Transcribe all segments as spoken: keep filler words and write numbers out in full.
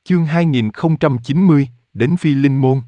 Chương hai nghìn không trăm chín mươi, đến Phi Linh Môn.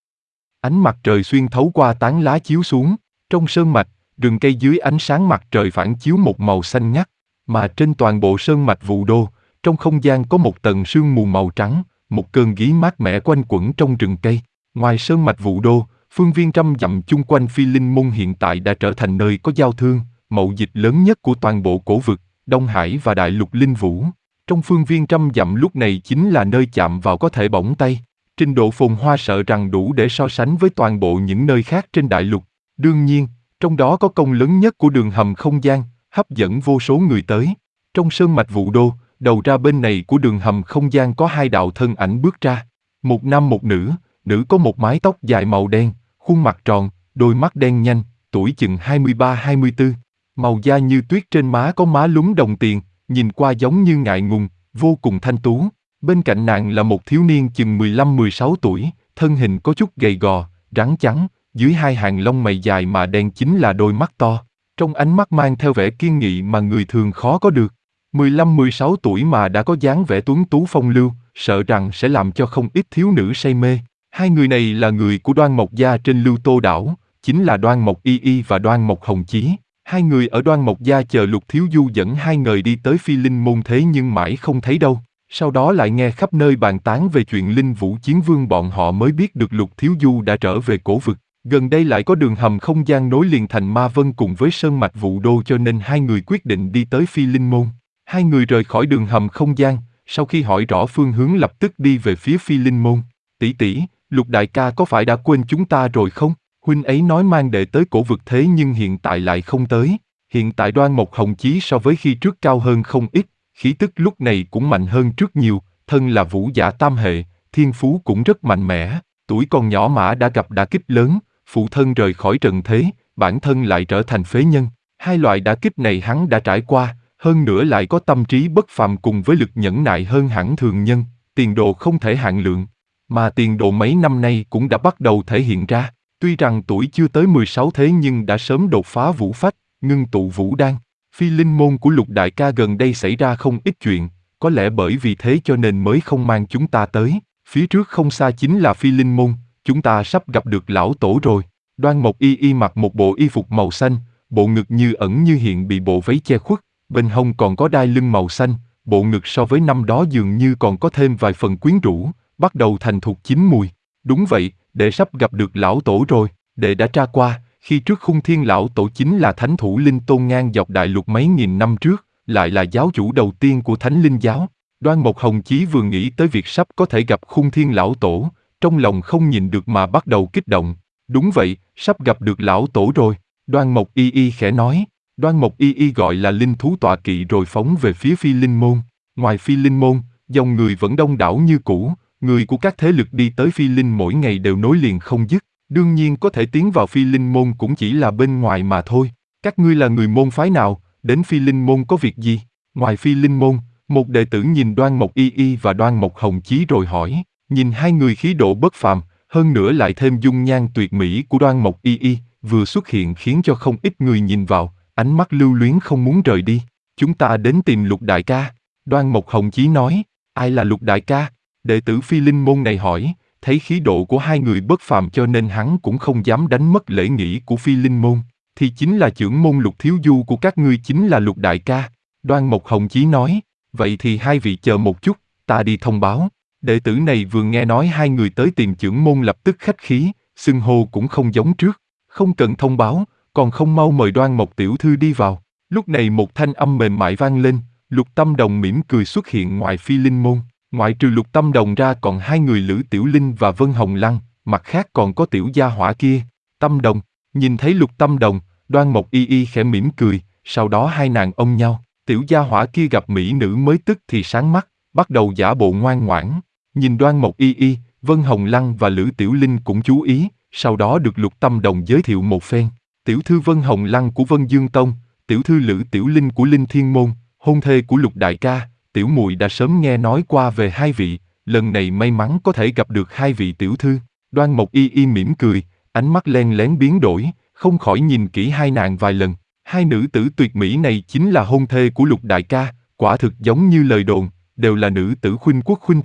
Ánh mặt trời xuyên thấu qua tán lá chiếu xuống, trong sơn mạch, rừng cây dưới ánh sáng mặt trời phản chiếu một màu xanh ngắt, mà trên toàn bộ sơn mạch Vũ Đô, trong không gian có một tầng sương mù màu trắng, một cơn khí mát mẻ quanh quẩn trong rừng cây. Ngoài sơn mạch Vũ Đô, phương viên trăm dặm chung quanh Phi Linh Môn hiện tại đã trở thành nơi có giao thương, mậu dịch lớn nhất của toàn bộ cổ vực, Đông Hải và Đại lục Linh Vũ. Trong phương viên trăm dặm lúc này chính là nơi chạm vào có thể bỏng tay. Trình độ phồn hoa sợ rằng đủ để so sánh với toàn bộ những nơi khác trên đại lục. Đương nhiên, trong đó có công lớn nhất của đường hầm không gian, hấp dẫn vô số người tới. Trong sơn mạch Vũ Đô, đầu ra bên này của đường hầm không gian có hai đạo thân ảnh bước ra. Một nam một nữ, nữ có một mái tóc dài màu đen, khuôn mặt tròn, đôi mắt đen nhanh, tuổi chừng hai mươi ba hai mươi tư. Màu da như tuyết trên má có má lúm đồng tiền, nhìn qua giống như ngại ngùng, vô cùng thanh tú. Bên cạnh nàng là một thiếu niên chừng mười lăm mười sáu tuổi, thân hình có chút gầy gò, rắn trắng, dưới hai hàng lông mày dài mà đen chính là đôi mắt to. Trong ánh mắt mang theo vẻ kiên nghị mà người thường khó có được. mười lăm mười sáu tuổi mà đã có dáng vẻ tuấn tú phong lưu, sợ rằng sẽ làm cho không ít thiếu nữ say mê. Hai người này là người của Đoan Mộc gia trên Lưu Tô đảo, chính là Đoan Mộc Y Y và Đoan Mộc Hồng Chí. Hai người ở Đoan Mộc gia chờ Lục Thiếu Du dẫn hai người đi tới Phi Linh Môn thế nhưng mãi không thấy đâu. Sau đó lại nghe khắp nơi bàn tán về chuyện Linh Vũ Chiến Vương, bọn họ mới biết được Lục Thiếu Du đã trở về cổ vực. Gần đây lại có đường hầm không gian nối liền thành Ma Vân cùng với sơn mạch Vũ Đô, cho nên hai người quyết định đi tới Phi Linh Môn. Hai người rời khỏi đường hầm không gian, sau khi hỏi rõ phương hướng lập tức đi về phía Phi Linh Môn. Tỷ tỷ, Lục đại ca có phải đã quên chúng ta rồi không? Huynh ấy nói mang đệ tới cổ vực thế nhưng hiện tại lại không tới. Hiện tại Đoan Mộc Hồng Chí so với khi trước cao hơn không ít, khí tức lúc này cũng mạnh hơn trước nhiều, thân là vũ giả tam hệ, thiên phú cũng rất mạnh mẽ, tuổi còn nhỏ mà đã gặp đả kích lớn, phụ thân rời khỏi trận thế, bản thân lại trở thành phế nhân. Hai loại đả kích này hắn đã trải qua, hơn nữa lại có tâm trí bất phàm cùng với lực nhẫn nại hơn hẳn thường nhân, tiền đồ không thể hạn lượng. Mà tiền đồ mấy năm nay cũng đã bắt đầu thể hiện ra, tuy rằng tuổi chưa tới mười sáu thế nhưng đã sớm đột phá vũ phách, ngưng tụ vũ đan. Phi Linh Môn của Lục đại ca gần đây xảy ra không ít chuyện, có lẽ bởi vì thế cho nên mới không mang chúng ta tới. Phía trước không xa chính là Phi Linh Môn, chúng ta sắp gặp được lão tổ rồi. Đoan Mộc Y Y mặc một bộ y phục màu xanh, bộ ngực như ẩn như hiện bị bộ váy che khuất, bên hông còn có đai lưng màu xanh, bộ ngực so với năm đó dường như còn có thêm vài phần quyến rũ, bắt đầu thành thục chín mùi. Đúng vậy, đệ sắp gặp được lão tổ rồi, đệ đã tra qua. Khi trước Khung Thiên lão tổ chính là thánh thủ linh tôn ngang dọc đại lục mấy nghìn năm trước, lại là giáo chủ đầu tiên của Thánh Linh giáo. Đoan Mộc Hồng Chí vừa nghĩ tới việc sắp có thể gặp Khung Thiên lão tổ, trong lòng không nhìn được mà bắt đầu kích động. Đúng vậy, sắp gặp được lão tổ rồi, Đoan Mộc Y Y khẽ nói. Đoan Mộc Y Y gọi là linh thú tọa kỵ rồi phóng về phía Phi Linh Môn. Ngoài Phi Linh Môn, dòng người vẫn đông đảo như cũ, người của các thế lực đi tới Phi Linh mỗi ngày đều nối liền không dứt. Đương nhiên có thể tiến vào Phi Linh Môn cũng chỉ là bên ngoài mà thôi. Các ngươi là người môn phái nào, đến Phi Linh Môn có việc gì? Ngoài Phi Linh Môn, một đệ tử nhìn Đoan Mộc Y Y và Đoan Mộc Hồng Chí rồi hỏi. Nhìn hai người khí độ bất phàm, hơn nữa lại thêm dung nhan tuyệt mỹ của Đoan Mộc Y Y, vừa xuất hiện khiến cho không ít người nhìn vào, ánh mắt lưu luyến không muốn rời đi. Chúng ta đến tìm Lục đại ca. Đoan Mộc Hồng Chí nói. Ai là Lục đại ca? Đệ tử Phi Linh Môn này hỏi. Thấy khí độ của hai người bất phàm cho nên hắn cũng không dám đánh mất lễ nghĩa của Phi Linh Môn. Thì chính là trưởng môn Lục Thiếu Du của các ngươi chính là Lục đại ca. Đoan Mộc Hồng Chí nói. Vậy thì hai vị chờ một chút, ta đi thông báo. Đệ tử này vừa nghe nói hai người tới tìm trưởng môn lập tức khách khí, xưng hô cũng không giống trước. Không cần thông báo, còn không mau mời Đoan Mộc tiểu thư đi vào. Lúc này một thanh âm mềm mại vang lên, Lục Tâm Đồng mỉm cười xuất hiện ngoài Phi Linh Môn. Ngoại trừ Lục Tâm Đồng ra còn hai người Lữ Tiểu Linh và Vân Hồng Lăng, mặt khác còn có tiểu gia hỏa kia. Tâm Đồng, nhìn thấy Lục Tâm Đồng, Đoan Mộc Y Y khẽ mỉm cười, sau đó hai nàng ôm nhau. Tiểu gia hỏa kia gặp mỹ nữ mới tức thì sáng mắt, bắt đầu giả bộ ngoan ngoãn. Nhìn Đoan Mộc Y Y, Vân Hồng Lăng và Lữ Tiểu Linh cũng chú ý, sau đó được Lục Tâm Đồng giới thiệu một phen. Tiểu thư Vân Hồng Lăng của Vân Dương Tông, tiểu thư Lữ Tiểu Linh của Linh Thiên Môn, hôn thê của Lục đại ca. Tiểu muội đã sớm nghe nói qua về hai vị, lần này may mắn có thể gặp được hai vị tiểu thư. Đoan Mộc Y Y mỉm cười, ánh mắt len lén biến đổi, không khỏi nhìn kỹ hai nàng vài lần. Hai nữ tử tuyệt mỹ này chính là hôn thê của Lục đại ca, quả thực giống như lời đồn, đều là nữ tử khuynh quốc khuynh thành.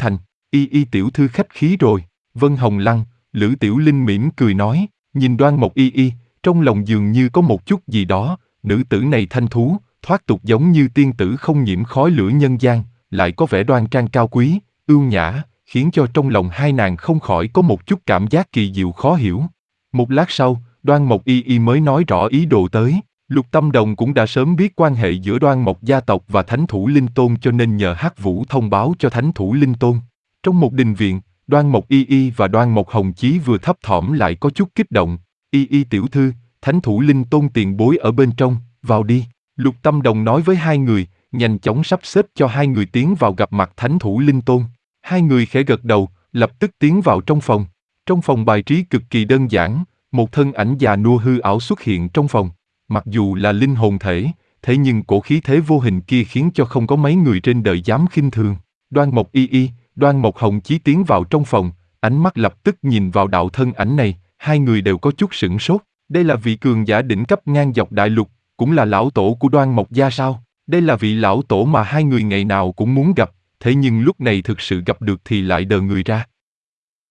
Y y tiểu thư khách khí rồi. Vân Hồng Lăng, Lữ Tiểu Linh mỉm cười nói, nhìn Đoan Mộc Y y, trong lòng dường như có một chút gì đó, nữ tử này thanh thú, thoát tục giống như tiên tử không nhiễm khói lửa nhân gian, lại có vẻ đoan trang cao quý, ưu nhã, khiến cho trong lòng hai nàng không khỏi có một chút cảm giác kỳ diệu khó hiểu. Một lát sau, Đoan Mộc Y y mới nói rõ ý đồ tới. Lục Tâm Đồng cũng đã sớm biết quan hệ giữa Đoan Mộc gia tộc và Thánh Thủ Linh Tôn cho nên nhờ Hắc Vũ thông báo cho Thánh Thủ Linh Tôn. Trong một đình viện, Đoan Mộc Y y và Đoan Mộc Hồng Chí vừa thấp thỏm lại có chút kích động. Y y tiểu thư, Thánh Thủ Linh Tôn tiền bối ở bên trong, vào đi. Lục Tâm Đồng nói với hai người, nhanh chóng sắp xếp cho hai người tiến vào gặp mặt Thánh Thủ Linh Tôn. Hai người khẽ gật đầu, lập tức tiến vào trong phòng. Trong phòng bài trí cực kỳ đơn giản, một thân ảnh già nua hư ảo xuất hiện trong phòng. Mặc dù là linh hồn thể, thế nhưng cổ khí thế vô hình kia khiến cho không có mấy người trên đời dám khinh thường. Đoan Mộc Y y, Đoan Mộc Hồng Chí tiến vào trong phòng, ánh mắt lập tức nhìn vào đạo thân ảnh này, hai người đều có chút sửng sốt. Đây là vị cường giả đỉnh cấp ngang dọc đại lục, cũng là lão tổ của Đoan Mộc gia sao? Đây là vị lão tổ mà hai người ngày nào cũng muốn gặp, thế nhưng lúc này thực sự gặp được thì lại đờ người ra.